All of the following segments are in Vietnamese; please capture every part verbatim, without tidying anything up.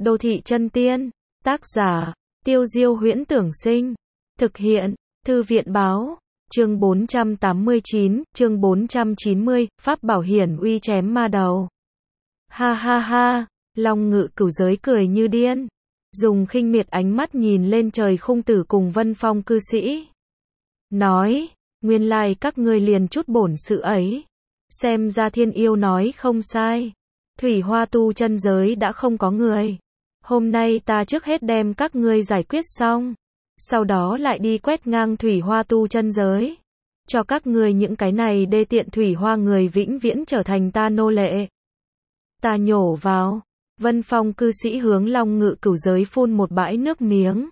Đô thị chân tiên. Tác giả, Tiêu Diêu Huyễn Tưởng Sinh. Thực hiện, Thư viện Báo. Chương bốn trăm tám mươi chín, chương bốn trăm chín mươi, Pháp bảo hiển uy chém ma đầu. Ha ha ha, Long Ngự Cửu Giới cười như điên. Dùng khinh miệt ánh mắt nhìn lên trời Khung Tử cùng Vân Phong cư sĩ. Nói, nguyên lai các ngươi liền chút bổn sự ấy. Xem ra Thiên Yêu nói không sai. Thủy Hoa tu chân giới đã không có người. Hôm nay ta trước hết đem các ngươi giải quyết xong. Sau đó lại đi quét ngang Thủy Hoa tu chân giới. Cho các ngươi những cái này đê tiện Thủy Hoa người vĩnh viễn trở thành ta nô lệ. Ta nhổ vào. Vân Phong cư sĩ hướng Long Ngự Cửu Giới phun một bãi nước miếng.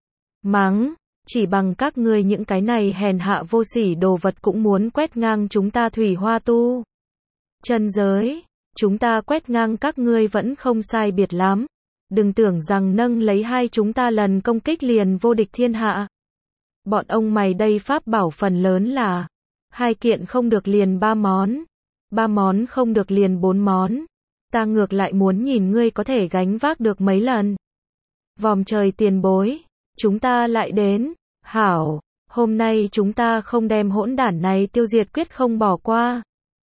Mắng, chỉ bằng các ngươi những cái này hèn hạ vô sỉ đồ vật cũng muốn quét ngang chúng ta Thủy Hoa tu chân giới. Chúng ta quét ngang các ngươi vẫn không sai biệt lắm. Đừng tưởng rằng nâng lấy hai chúng ta lần công kích liền vô địch thiên hạ. Bọn ông mày đây pháp bảo phần lớn là hai kiện không được liền ba món, ba món không được liền bốn món. Ta ngược lại muốn nhìn ngươi có thể gánh vác được mấy lần. Vòm trời tiền bối, chúng ta lại đến. Hảo, hôm nay chúng ta không đem hỗn đản này tiêu diệt quyết không bỏ qua.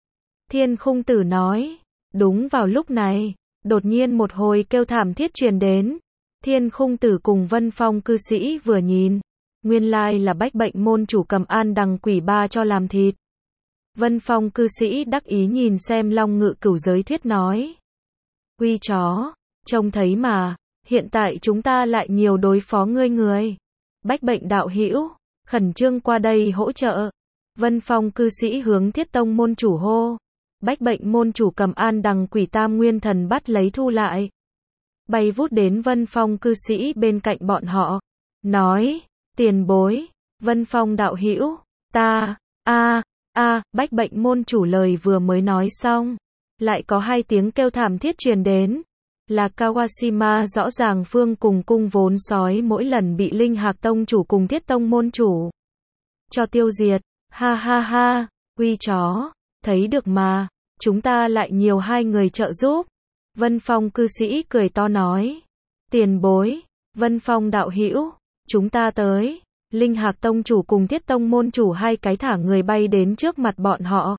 Thiên Khung Tử nói. Đúng vào lúc này, đột nhiên một hồi kêu thảm thiết truyền đến. Thiên Khung Tử cùng Vân Phong cư sĩ vừa nhìn, nguyên lai là Bách Bệnh môn chủ Cầm An đằng quỷ ba cho làm thịt. Vân Phong cư sĩ đắc ý nhìn xem Long Ngự Cửu Giới thuyết nói. Quy chó, trông thấy mà, hiện tại chúng ta lại nhiều đối phó ngươi người. Bách Bệnh đạo hữu, khẩn trương qua đây hỗ trợ. Vân Phong cư sĩ hướng Thiết Tông môn chủ hô. Bách Bệnh môn chủ Cầm An đằng quỷ tam nguyên thần bắt lấy thu lại. Bay vút đến Vân Phong cư sĩ bên cạnh bọn họ. Nói, tiền bối, Vân Phong đạo hữu, ta, a a Bách Bệnh môn chủ lời vừa mới nói xong. Lại có hai tiếng kêu thảm thiết truyền đến. Là Kawashima rõ ràng phương cùng cung vốn sói mỗi lần bị Linh Hạc Tông chủ cùng Thiết Tông môn chủ cho tiêu diệt. Ha ha ha, quy chó, thấy được mà, chúng ta lại nhiều hai người trợ giúp. Vân Phong cư sĩ cười to nói. Tiền bối, Vân Phong đạo hữu, chúng ta tới. Linh Hạc Tông chủ cùng Thiết Tông môn chủ hai cái thả người bay đến trước mặt bọn họ.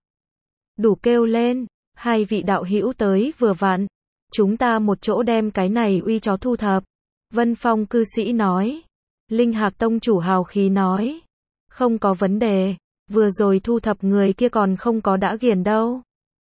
Đủ kêu lên, hai vị đạo hữu tới vừa vặn. Chúng ta một chỗ đem cái này uy chó thu thập. Vân Phong cư sĩ nói. Linh Hạc Tông chủ hào khí nói. Không có vấn đề, vừa rồi thu thập người kia còn không có đã ghiền đâu.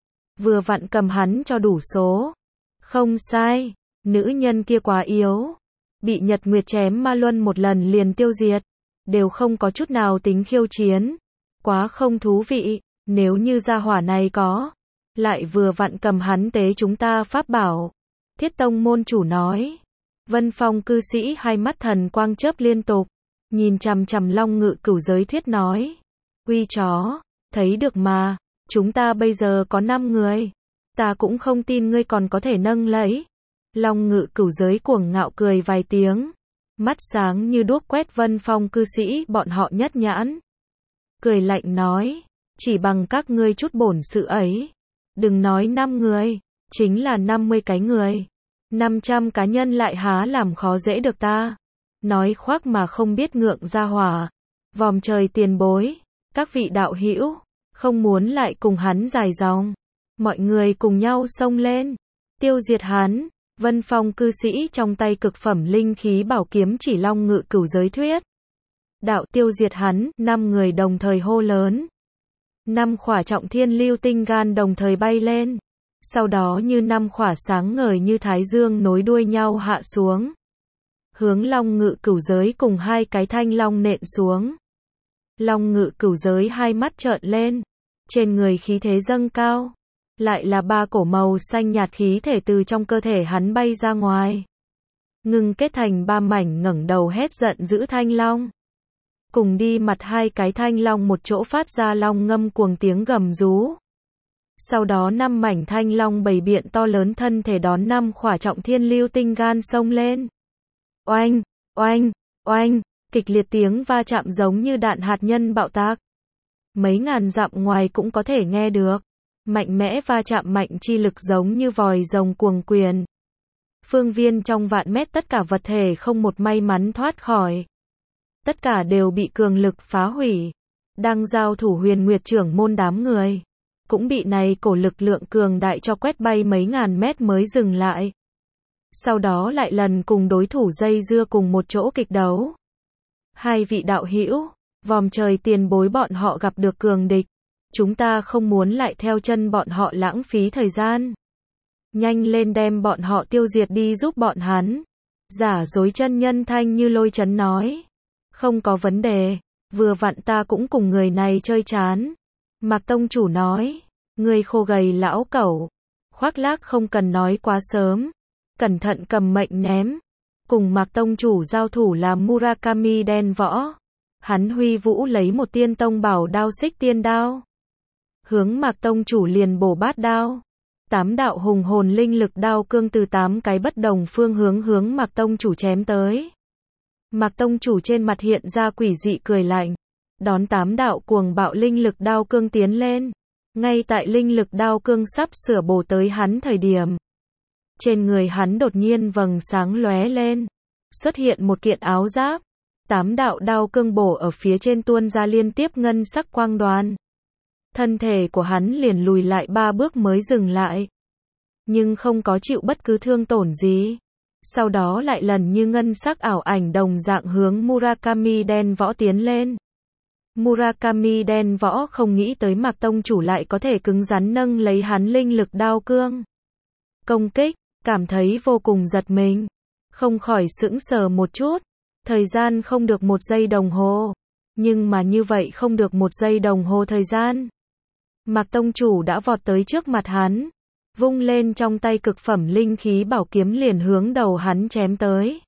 Vừa vặn cầm hắn cho đủ số. Không sai, nữ nhân kia quá yếu. Bị Nhật Nguyệt chém ma luân một lần liền tiêu diệt. Đều không có chút nào tính khiêu chiến. Quá không thú vị, nếu như gia hỏa này có. Lại vừa vặn cầm hắn tế chúng ta pháp bảo. Thiết Tông môn chủ nói. Vân Phong cư sĩ hai mắt thần quang chớp liên tục. Nhìn chằm chằm Long Ngự Cửu Giới thuyết nói. Quy chó, thấy được mà, chúng ta bây giờ có năm người. Ta cũng không tin ngươi còn có thể nâng lấy. Long Ngự Cửu Giới cuồng ngạo cười vài tiếng. Mắt sáng như đuốc quét Vân Phong cư sĩ bọn họ nhất nhãn. Cười lạnh nói. Chỉ bằng các ngươi chút bổn sự ấy. Đừng nói năm người, chính là năm mươi cái người. năm trăm cá nhân lại há làm khó dễ được ta. Nói khoác mà không biết ngượng ra hỏa. Vòm trời tiền bối, các vị đạo hữu, không muốn lại cùng hắn dài dòng. Mọi người cùng nhau xông lên, tiêu diệt hắn. Vân Phong cư sĩ trong tay cực phẩm linh khí bảo kiếm chỉ Long Ngự Cửu Giới thuyết. Đạo tiêu diệt hắn, năm người đồng thời hô lớn. Năm khỏa trọng thiên lưu tinh gan đồng thời bay lên. Sau đó như năm khỏa sáng ngời như thái dương nối đuôi nhau hạ xuống. Hướng Long Ngự Cửu Giới cùng hai cái thanh long nện xuống. Long Ngự Cửu Giới hai mắt trợn lên. Trên người khí thế dâng cao. Lại là ba cổ màu xanh nhạt khí thể từ trong cơ thể hắn bay ra ngoài. Ngưng kết thành ba mảnh ngẩng đầu hét giận dữ thanh long. Cùng đi mặt hai cái thanh long một chỗ phát ra long ngâm cuồng tiếng gầm rú. Sau đó năm mảnh thanh long bầy biện to lớn thân thể đón năm khỏa trọng thiên lưu tinh gan xông lên. Oanh, oanh, oanh, kịch liệt tiếng va chạm giống như đạn hạt nhân bạo tạc. Mấy ngàn dặm ngoài cũng có thể nghe được. Mạnh mẽ va chạm mạnh chi lực giống như vòi rồng cuồng quyền. Phương viên trong vạn mét tất cả vật thể không một may mắn thoát khỏi. Tất cả đều bị cường lực phá hủy. Đang giao thủ Huyền Nguyệt trưởng môn đám người. Cũng bị này cổ lực lượng cường đại cho quét bay mấy ngàn mét mới dừng lại. Sau đó lại lần cùng đối thủ dây dưa cùng một chỗ kịch đấu. Hai vị đạo hữu, vòm trời tiền bối bọn họ gặp được cường địch. Chúng ta không muốn lại theo chân bọn họ lãng phí thời gian. Nhanh lên đem bọn họ tiêu diệt đi giúp bọn hắn. Giả dối chân nhân thanh như lôi chấn nói. Không có vấn đề, vừa vặn ta cũng cùng người này chơi chán. Mạc tông chủ nói, người khô gầy lão cẩu. Khoác lác không cần nói quá sớm. Cẩn thận cầm mệnh ném. Cùng Mạc tông chủ giao thủ là Murakami đen võ. Hắn huy vũ lấy một tiên tông bảo đao xích tiên đao. Hướng Mạc tông chủ liền bổ bát đao. Tám đạo hùng hồn linh lực đao cương từ tám cái bất đồng phương hướng hướng Mạc tông chủ chém tới. Mạc tông chủ trên mặt hiện ra quỷ dị cười lạnh. Đón tám đạo cuồng bạo linh lực đao cương tiến lên. Ngay tại linh lực đao cương sắp sửa bổ tới hắn thời điểm. Trên người hắn đột nhiên vầng sáng lóe lên. Xuất hiện một kiện áo giáp. Tám đạo đao cương bổ ở phía trên tuôn ra liên tiếp ngân sắc quang đoàn. Thân thể của hắn liền lùi lại ba bước mới dừng lại. Nhưng không có chịu bất cứ thương tổn gì. Sau đó lại lần như ngân sắc ảo ảnh đồng dạng hướng Murakami đen võ tiến lên. Murakami đen võ không nghĩ tới Mạc tông chủ lại có thể cứng rắn nâng lấy hắn linh lực đao cương. Công kích, cảm thấy vô cùng giật mình. Không khỏi sững sờ một chút. Thời gian không được một giây đồng hồ. Nhưng mà như vậy không được một giây đồng hồ thời gian. Mạc tông chủ đã vọt tới trước mặt hắn. Vung lên trong tay cực phẩm linh khí bảo kiếm liền hướng đầu hắn chém tới.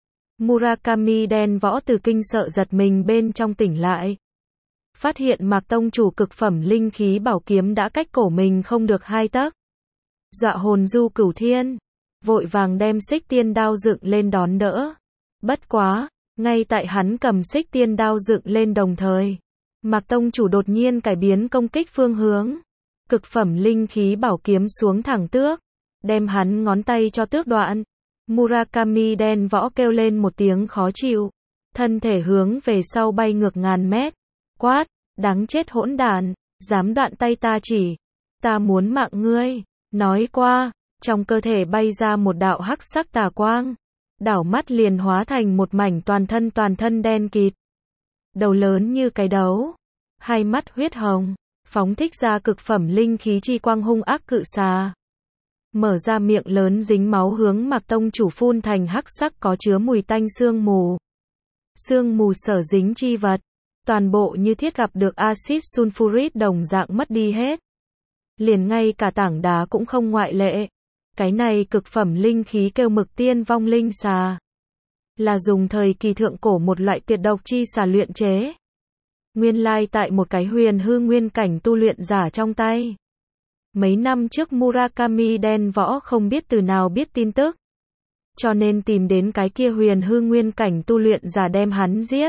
Murakami đen võ từ kinh sợ giật mình bên trong tỉnh lại. Phát hiện Mạc tông chủ cực phẩm linh khí bảo kiếm đã cách cổ mình không được hai tấc. Dọa hồn du cửu thiên. Vội vàng đem xích tiên đao dựng lên đón đỡ. Bất quá, ngay tại hắn cầm xích tiên đao dựng lên đồng thời. Mạc tông chủ đột nhiên cải biến công kích phương hướng. Cực phẩm linh khí bảo kiếm xuống thẳng tước. Đem hắn ngón tay cho tước đoạn. Murakami đen võ kêu lên một tiếng khó chịu. Thân thể hướng về sau bay ngược ngàn mét. Quát, đáng chết hỗn đản, dám đoạn tay ta chỉ. Ta muốn mạng ngươi. Nói qua, trong cơ thể bay ra một đạo hắc sắc tà quang. Đảo mắt liền hóa thành một mảnh toàn thân toàn thân đen kịt. Đầu lớn như cái đấu. Hai mắt huyết hồng. Phóng thích ra cực phẩm linh khí chi quang hung ác cự xà. Mở ra miệng lớn dính máu hướng Mạc tông chủ phun thành hắc sắc có chứa mùi tanh sương mù. Sương mù sở dính chi vật. Toàn bộ như thiết gặp được axit sulfuric đồng dạng mất đi hết. Liền ngay cả tảng đá cũng không ngoại lệ. Cái này cực phẩm linh khí kêu mực tiên vong linh xà. Là dùng thời kỳ thượng cổ một loại tuyệt độc chi xà luyện chế. Nguyên lai tại một cái huyền hư nguyên cảnh tu luyện giả trong tay. Mấy năm trước Murakami đen võ không biết từ nào biết tin tức. Cho nên tìm đến cái kia huyền hư nguyên cảnh tu luyện giả đem hắn giết.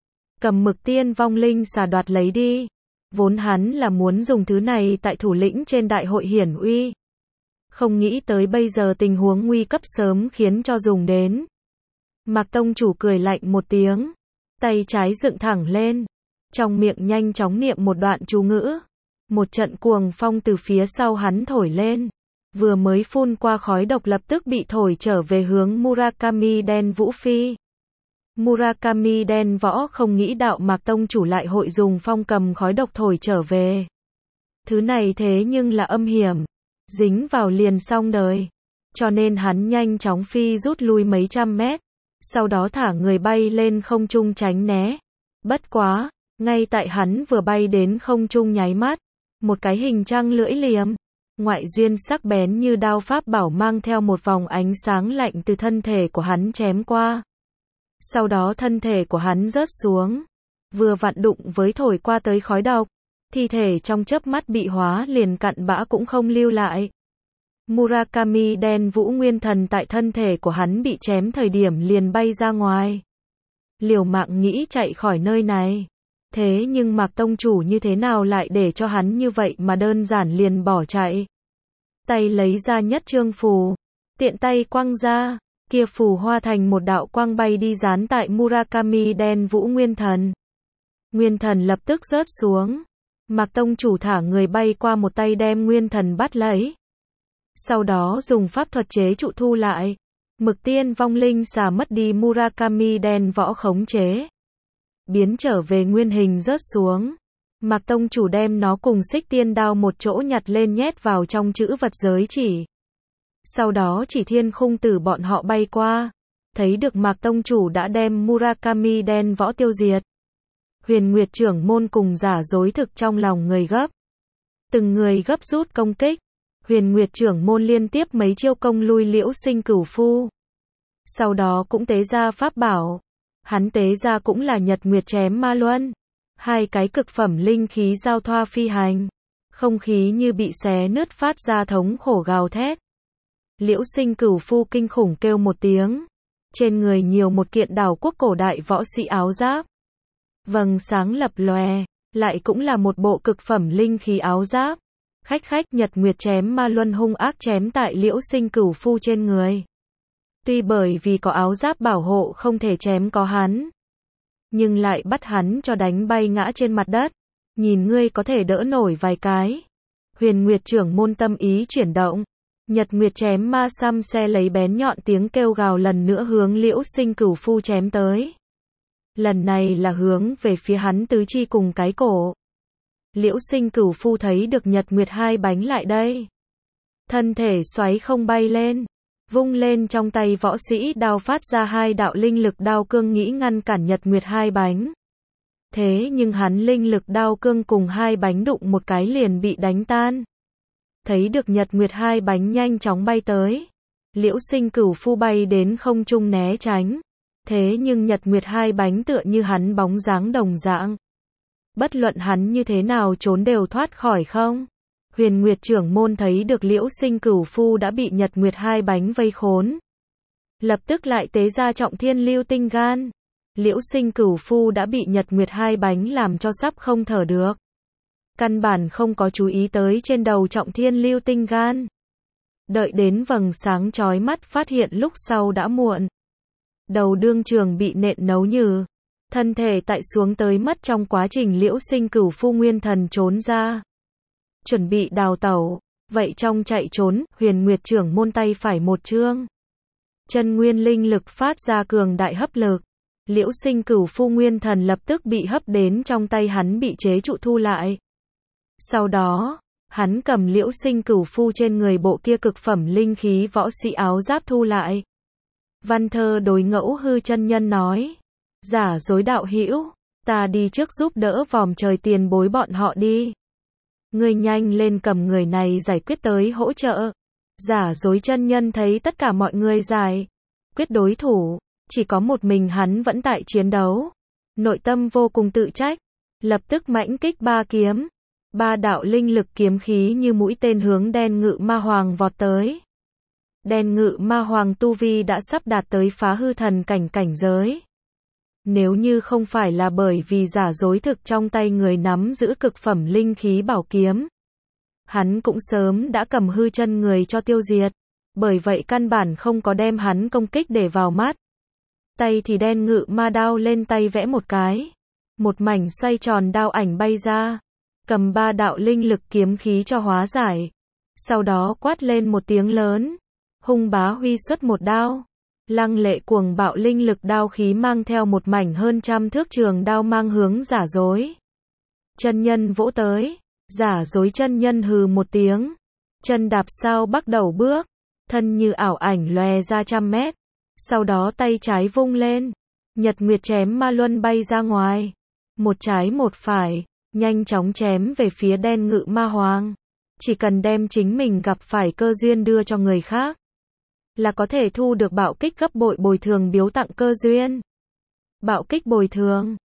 Cầm mực tiên vong linh xà đoạt lấy đi. Vốn hắn là muốn dùng thứ này tại thủ lĩnh trên đại hội hiển uy. Không nghĩ tới bây giờ tình huống nguy cấp sớm khiến cho dùng đến. Mạc tông chủ cười lạnh một tiếng. Tay trái dựng thẳng lên. Trong miệng nhanh chóng niệm một đoạn chú ngữ. Một trận cuồng phong từ phía sau hắn thổi lên. Vừa mới phun qua khói độc lập tức bị thổi trở về hướng Murakami đen vũ phi. Murakami đen võ không nghĩ đạo Mạc tông chủ lại hội dùng phong cầm khói độc thổi trở về. Thứ này thế nhưng là âm hiểm. Dính vào liền xong đời. Cho nên hắn nhanh chóng phi rút lui mấy trăm mét. Sau đó thả người bay lên không trung tránh né. Bất quá, ngay tại hắn vừa bay đến không trung nháy mắt. Một cái hình trăng lưỡi liềm. Ngoại duyên sắc bén như đao pháp bảo mang theo một vòng ánh sáng lạnh từ thân thể của hắn chém qua. Sau đó thân thể của hắn rớt xuống. Vừa vặn đụng với thổi qua tới khói độc. Thi thể trong chớp mắt bị hóa liền cặn bã cũng không lưu lại. Murakami đen vũ nguyên thần tại thân thể của hắn bị chém thời điểm liền bay ra ngoài. Liều mạng nghĩ chạy khỏi nơi này. Thế nhưng Mạc tông chủ như thế nào lại để cho hắn như vậy mà đơn giản liền bỏ chạy. Tay lấy ra nhất trương phù. tiện tay quăng ra, kia phù hoa thành một đạo quang bay đi dán tại Murakami đen vũ nguyên thần. Nguyên thần lập tức rớt xuống. Mạc tông chủ thả người bay qua một tay đem nguyên thần bắt lấy. Sau đó dùng pháp thuật chế trụ thu lại. Mực tiên vong linh xà mất đi Murakami đen võ khống chế. Biến trở về nguyên hình rớt xuống. Mạc tông chủ đem nó cùng xích tiên đao một chỗ nhặt lên nhét vào trong chữ vật giới chỉ. Sau đó chỉ thiên khung tử bọn họ bay qua. Thấy được Mạc tông chủ đã đem Murakami đen võ tiêu diệt. Huyền Nguyệt trưởng môn cùng giả dối thực trong lòng người gấp. Từng người gấp rút công kích. Huyền Nguyệt trưởng môn liên tiếp mấy chiêu công lui Liễu Sinh Cửu Phu. Sau đó cũng tế ra pháp bảo. Hắn tế ra cũng là Nhật Nguyệt chém ma luân. Hai cái cực phẩm linh khí giao thoa phi hành. Không khí như bị xé nứt phát ra thống khổ gào thét. Liễu Sinh Cửu Phu kinh khủng kêu một tiếng. Trên người nhiều một kiện đảo quốc cổ đại võ sĩ áo giáp. Vầng sáng lập lòe, lại cũng là một bộ cực phẩm linh khí áo giáp. Khách khách Nhật Nguyệt chém ma luân hung ác chém tại Liễu Sinh Cửu Phu trên người. Tuy bởi vì có áo giáp bảo hộ không thể chém có hắn, nhưng lại bắt hắn cho đánh bay ngã trên mặt đất. Nhìn ngươi có thể đỡ nổi vài cái. Huyền Nguyệt trưởng môn tâm ý chuyển động. Nhật Nguyệt chém ma xăm xe lấy bén nhọn tiếng kêu gào lần nữa hướng Liễu Sinh Cửu Phu chém tới. Lần này là hướng về phía hắn tứ chi cùng cái cổ. Liễu Sinh Cửu Phu thấy được Nhật Nguyệt hai bánh lại đây. Thân thể xoáy không bay lên. Vung lên trong tay võ sĩ đao phát ra hai đạo linh lực đao cương nghĩ ngăn cản Nhật Nguyệt hai bánh. Thế nhưng hắn linh lực đao cương cùng hai bánh đụng một cái liền bị đánh tan. Thấy được Nhật Nguyệt hai bánh nhanh chóng bay tới. Liễu Sinh Cửu Phu bay đến không trung né tránh. Thế nhưng Nhật Nguyệt hai bánh tựa như hắn bóng dáng đồng dạng. Bất luận hắn như thế nào trốn đều thoát khỏi không. Huyền Nguyệt trưởng môn thấy được Liễu Sinh Cửu Phu đã bị Nhật Nguyệt hai bánh vây khốn. Lập tức lại tế ra trọng thiên lưu tinh gan. Liễu Sinh Cửu Phu đã bị Nhật Nguyệt hai bánh làm cho sắp không thở được. Căn bản không có chú ý tới trên đầu trọng thiên lưu tinh gan. Đợi đến vầng sáng chói mắt phát hiện lúc sau đã muộn. Đầu đương trường bị nện nấu nhừ. Thân thể tại xuống tới mất trong quá trình Liễu Sinh Cửu Phu nguyên thần trốn ra. Chuẩn bị đào tẩu. Vậy trong chạy trốn, Huyền Nguyệt trưởng môn tay phải một chương. Chân nguyên linh lực phát ra cường đại hấp lực. Liễu Sinh Cửu Phu nguyên thần lập tức bị hấp đến trong tay hắn bị chế trụ thu lại. Sau đó, hắn cầm Liễu Sinh Cửu Phu trên người bộ kia cực phẩm linh khí võ sĩ áo giáp thu lại. Văn thơ đối Ngẫu Hư chân nhân nói. Giả dối đạo hữu, ta đi trước giúp đỡ vòm trời tiền bối bọn họ đi. Ngươi nhanh lên cầm người này giải quyết tới hỗ trợ. Giả dối chân nhân thấy tất cả mọi người giải quyết đối thủ, chỉ có một mình hắn vẫn tại chiến đấu. Nội tâm vô cùng tự trách, lập tức mãnh kích ba kiếm. Ba đạo linh lực kiếm khí như mũi tên hướng đen ngự ma hoàng vọt tới. Đen ngự ma hoàng tu vi đã sắp đạt tới phá hư thần cảnh cảnh giới. Nếu như không phải là bởi vì giả dối thực trong tay người nắm giữ cực phẩm linh khí bảo kiếm, hắn cũng sớm đã cầm hư chân người cho tiêu diệt. Bởi vậy căn bản không có đem hắn công kích để vào mắt. Tay thì đen ngự ma đao lên tay vẽ một cái. Một mảnh xoay tròn đao ảnh bay ra. Cầm ba đạo linh lực kiếm khí cho hóa giải. Sau đó quát lên một tiếng lớn. Hung bá huy xuất một đao. Lăng lệ cuồng bạo linh lực đao khí mang theo một mảnh hơn trăm thước trường đao mang hướng giả dối. Chân nhân vỗ tới. Giả dối chân nhân hừ một tiếng. Chân đạp sao bắt đầu bước. Thân như ảo ảnh lòe ra trăm mét. Sau đó tay trái vung lên. Nhật Nguyệt chém ma luân bay ra ngoài. Một trái một phải. Nhanh chóng chém về phía đen ngự ma hoàng. Chỉ cần đem chính mình gặp phải cơ duyên đưa cho người khác, là có thể thu được bạo kích gấp bội bồi thường biếu tặng cơ duyên. Bạo kích bồi thường.